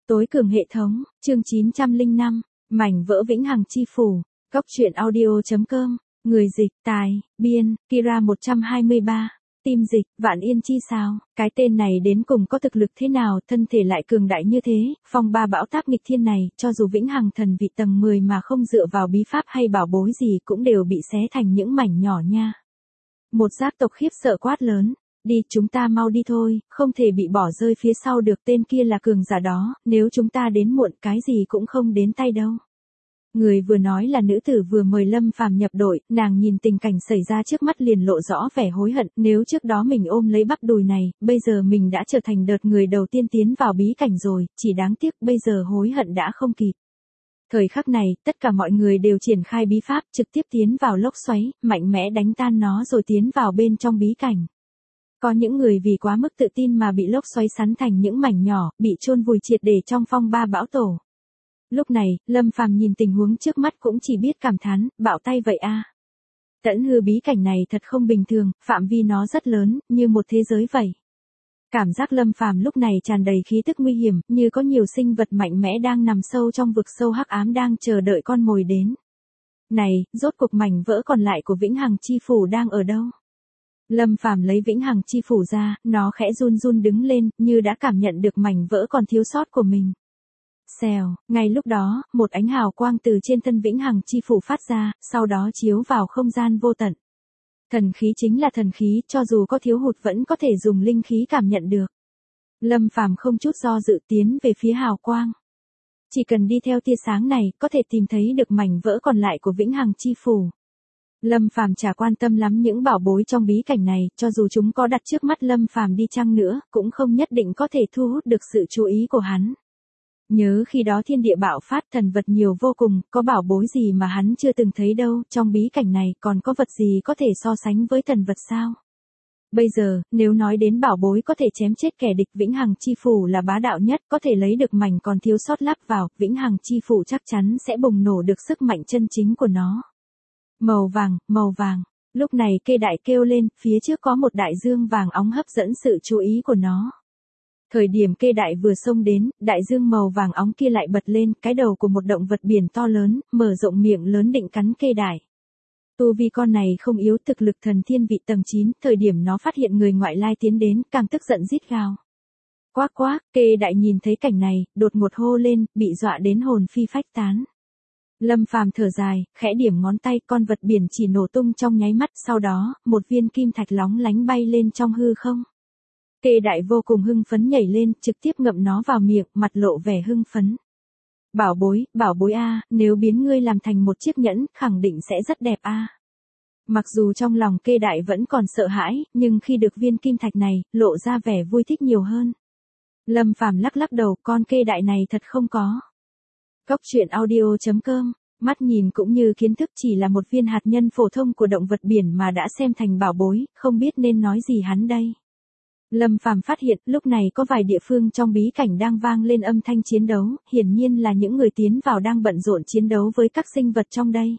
Tối cường hệ thống, chương 905, mảnh vỡ vĩnh hằng chi phủ, Cốc truyện audio.com, người dịch, tài, biên, Kira 123, tim dịch, Vạn Yên chi sao, cái tên này đến cùng có thực lực thế nào, thân thể lại cường đại như thế, phong ba bão táp nghịch thiên này, cho dù vĩnh hằng thần vị tầng 10 mà không dựa vào bí pháp hay bảo bối gì cũng đều bị xé thành những mảnh nhỏ nha. Một giác tộc khiếp sợ quát lớn. Đi, chúng ta mau đi thôi, không thể bị bỏ rơi phía sau được, tên kia là cường giả đó, nếu chúng ta đến muộn cái gì cũng không đến tay đâu. Người vừa nói là nữ tử vừa mời Lâm Phàm nhập đội, nàng nhìn tình cảnh xảy ra trước mắt liền lộ rõ vẻ hối hận, nếu trước đó mình ôm lấy bắp đùi này, bây giờ mình đã trở thành đợt người đầu tiên tiến vào bí cảnh rồi, chỉ đáng tiếc bây giờ hối hận đã không kịp. Thời khắc này, tất cả mọi người đều triển khai bí pháp, trực tiếp tiến vào lốc xoáy, mạnh mẽ đánh tan nó rồi tiến vào bên trong bí cảnh. Có những người vì quá mức tự tin mà bị lốc xoáy xoắn thành những mảnh nhỏ, bị chôn vùi triệt để trong phong ba bão tổ. Lúc này, Lâm Phàm nhìn tình huống trước mắt cũng chỉ biết cảm thán, bạo tay vậy a. Tẫn hư bí cảnh này thật không bình thường, phạm vi nó rất lớn, như một thế giới vậy. Cảm giác Lâm Phàm lúc này tràn đầy khí tức nguy hiểm, như có nhiều sinh vật mạnh mẽ đang nằm sâu trong vực sâu hắc ám đang chờ đợi con mồi đến. Này, rốt cuộc mảnh vỡ còn lại của vĩnh hằng chi phủ đang ở đâu? Lâm Phàm lấy vĩnh hằng chi phủ ra, nó khẽ run run đứng lên, như đã cảm nhận được mảnh vỡ còn thiếu sót của mình. Xèo, ngay lúc đó, một ánh hào quang từ trên thân vĩnh hằng chi phủ phát ra, sau đó chiếu vào không gian vô tận. Thần khí chính là thần khí, cho dù có thiếu hụt vẫn có thể dùng linh khí cảm nhận được. Lâm Phàm không chút do dự tiến về phía hào quang. Chỉ cần đi theo tia sáng này, có thể tìm thấy được mảnh vỡ còn lại của vĩnh hằng chi phủ. Lâm Phàm chả quan tâm lắm những bảo bối trong bí cảnh này, cho dù chúng có đặt trước mắt Lâm Phàm đi chăng nữa, cũng không nhất định có thể thu hút được sự chú ý của hắn. Nhớ khi đó thiên địa bạo phát, thần vật nhiều vô cùng, có bảo bối gì mà hắn chưa từng thấy đâu, trong bí cảnh này còn có vật gì có thể so sánh với thần vật sao? Bây giờ, nếu nói đến bảo bối có thể chém chết kẻ địch, vĩnh hằng chi phủ là bá đạo nhất, có thể lấy được mảnh còn thiếu sót lắp vào, vĩnh hằng chi phủ chắc chắn sẽ bùng nổ được sức mạnh chân chính của nó. Màu vàng, lúc này kê đại kêu lên, phía trước có một đại dương vàng óng hấp dẫn sự chú ý của nó. Thời điểm kê đại vừa xông đến, đại dương màu vàng óng kia lại bật lên, cái đầu của một động vật biển to lớn, mở rộng miệng lớn định cắn kê đại. Tu vi con này không yếu, thực lực thần thiên vị tầng 9, thời điểm nó phát hiện người ngoại lai tiến đến, càng tức giận rít gào. Quác quác, kê đại nhìn thấy cảnh này, đột ngột hô lên, bị dọa đến hồn phi phách tán. Lâm Phàm thở dài, khẽ điểm ngón tay, con vật biển chỉ nổ tung trong nháy mắt, sau đó, một viên kim thạch lóng lánh bay lên trong hư không. Kê đại vô cùng hưng phấn nhảy lên, trực tiếp ngậm nó vào miệng, mặt lộ vẻ hưng phấn. Bảo bối a, nếu biến ngươi làm thành một chiếc nhẫn, khẳng định sẽ rất đẹp a. Mặc dù trong lòng kê đại vẫn còn sợ hãi, nhưng khi được viên kim thạch này, lộ ra vẻ vui thích nhiều hơn. Lâm Phàm lắc lắc đầu, con kê đại này thật không có. Cốc truyện audio.com, mắt nhìn cũng như kiến thức chỉ là một viên hạt nhân phổ thông của động vật biển mà đã xem thành bảo bối, không biết nên nói gì hắn đây. Lâm Phàm phát hiện, lúc này có vài địa phương trong bí cảnh đang vang lên âm thanh chiến đấu, hiển nhiên là những người tiến vào đang bận rộn chiến đấu với các sinh vật trong đây.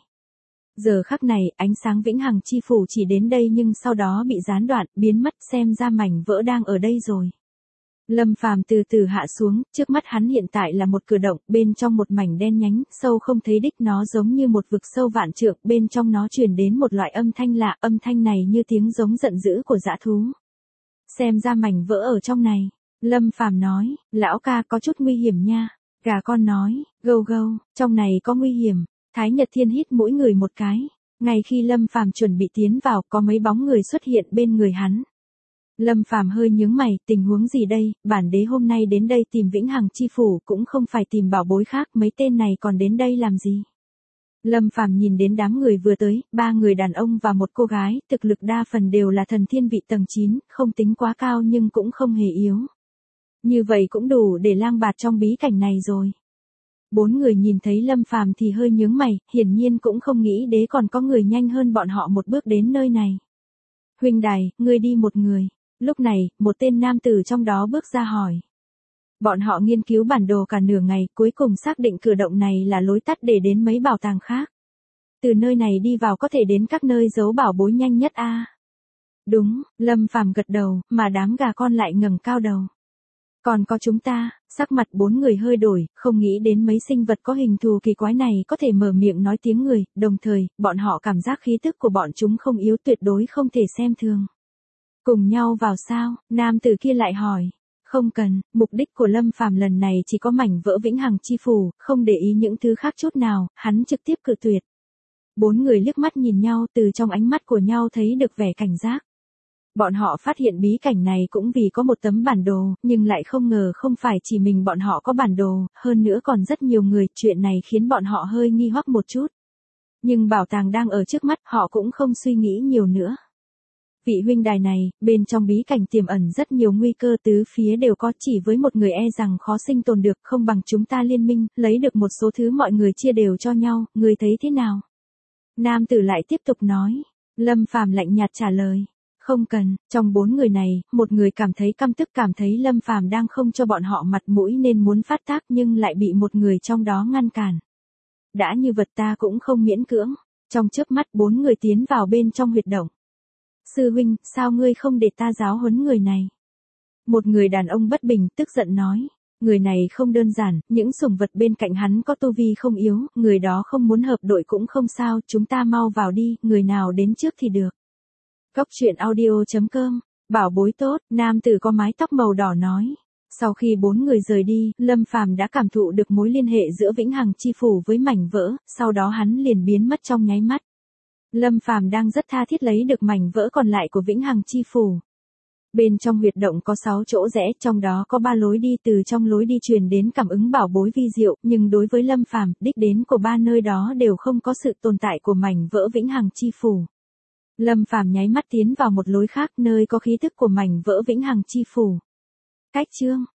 Giờ khắc này, ánh sáng vĩnh hằng chi phủ chỉ đến đây nhưng sau đó bị gián đoạn, biến mất, xem ra mảnh vỡ đang ở đây rồi. Lâm Phàm từ từ hạ xuống, trước mắt hắn hiện tại là một cửa động, bên trong một mảnh đen nhánh, sâu không thấy đích, nó giống như một vực sâu vạn trượng, bên trong nó truyền đến một loại âm thanh lạ, âm thanh này như tiếng giống giận dữ của dã thú. Xem ra mảnh vỡ ở trong này. Lâm Phàm nói, lão ca có chút nguy hiểm nha. Gà con nói, gâu gâu, trong này có nguy hiểm. Thái Nhật Thiên hít mỗi người một cái. Ngay khi Lâm Phàm chuẩn bị tiến vào, có mấy bóng người xuất hiện bên người hắn. Lâm Phàm hơi nhướng mày, tình huống gì đây, bản đế hôm nay đến đây tìm vĩnh hằng chi phủ cũng không phải tìm bảo bối khác, mấy tên này còn đến đây làm gì? Lâm Phàm nhìn đến đám người vừa tới, 3 người đàn ông và một cô gái, thực lực đa phần đều là thần thiên vị tầng 9, không tính quá cao nhưng cũng không hề yếu. Như vậy cũng đủ để lang bạt trong bí cảnh này rồi. 4 người nhìn thấy Lâm Phàm thì hơi nhướng mày, hiển nhiên cũng không nghĩ đế còn có người nhanh hơn bọn họ một bước đến nơi này. Huynh đài, ngươi đi một người. Lúc này, một tên nam tử trong đó bước ra hỏi. Bọn họ nghiên cứu bản đồ cả nửa ngày, cuối cùng xác định cửa động này là lối tắt để đến mấy bảo tàng khác. Từ nơi này đi vào có thể đến các nơi giấu bảo bối nhanh nhất a. Đúng, Lâm Phàm gật đầu, mà đám gà con lại ngẩng cao đầu. Còn có chúng ta, sắc mặt bốn người hơi đổi, không nghĩ đến mấy sinh vật có hình thù kỳ quái này có thể mở miệng nói tiếng người, đồng thời, bọn họ cảm giác khí tức của bọn chúng không yếu, tuyệt đối không thể xem thường. Cùng nhau vào sao, nam tử kia lại hỏi. Không cần, mục đích của Lâm Phàm lần này chỉ có mảnh vỡ vĩnh hằng chi phù, không để ý những thứ khác chút nào, hắn trực tiếp cự tuyệt. Bốn người liếc mắt nhìn nhau, từ trong ánh mắt của nhau thấy được vẻ cảnh giác. Bọn họ phát hiện bí cảnh này cũng vì có một tấm bản đồ, nhưng lại không ngờ không phải chỉ mình bọn họ có bản đồ, hơn nữa còn rất nhiều người, chuyện này khiến bọn họ hơi nghi hoặc một chút. Nhưng bảo tàng đang ở trước mắt, họ cũng không suy nghĩ nhiều nữa. Vị huynh đài này, bên trong bí cảnh tiềm ẩn rất nhiều nguy cơ, tứ phía đều có, chỉ với một người e rằng khó sinh tồn được, không bằng chúng ta liên minh, lấy được một số thứ mọi người chia đều cho nhau, người thấy thế nào? Nam tử lại tiếp tục nói. Lâm Phàm lạnh nhạt trả lời. Không cần, trong bốn người này, một người cảm thấy căm tức, cảm thấy Lâm Phàm đang không cho bọn họ mặt mũi nên muốn phát tác, nhưng lại bị một người trong đó ngăn cản. Đã như vật ta cũng không miễn cưỡng. Trong chớp mắt bốn người tiến vào bên trong huyệt động. Sư huynh, sao ngươi không để ta giáo huấn người này? Một người đàn ông bất bình, tức giận nói. Người này không đơn giản, những sủng vật bên cạnh hắn có tu vi không yếu, người đó không muốn hợp đội cũng không sao, chúng ta mau vào đi, người nào đến trước thì được. Cốc truyện audio.com, bảo bối tốt, nam tử có mái tóc màu đỏ nói. Sau khi bốn người rời đi, Lâm Phàm đã cảm thụ được mối liên hệ giữa vĩnh hằng chi phủ với mảnh vỡ, sau đó hắn liền biến mất trong nháy mắt. Lâm Phàm đang rất tha thiết lấy được mảnh vỡ còn lại của vĩnh hằng chi phủ. Bên trong huyệt động có 6 chỗ rẽ, trong đó có 3 lối đi, từ trong lối đi truyền đến cảm ứng bảo bối vi diệu, nhưng đối với Lâm Phàm, đích đến của 3 nơi đó đều không có sự tồn tại của mảnh vỡ vĩnh hằng chi phủ. Lâm Phàm nháy mắt tiến vào một lối khác, nơi có khí tức của mảnh vỡ vĩnh hằng chi phủ. Cách chương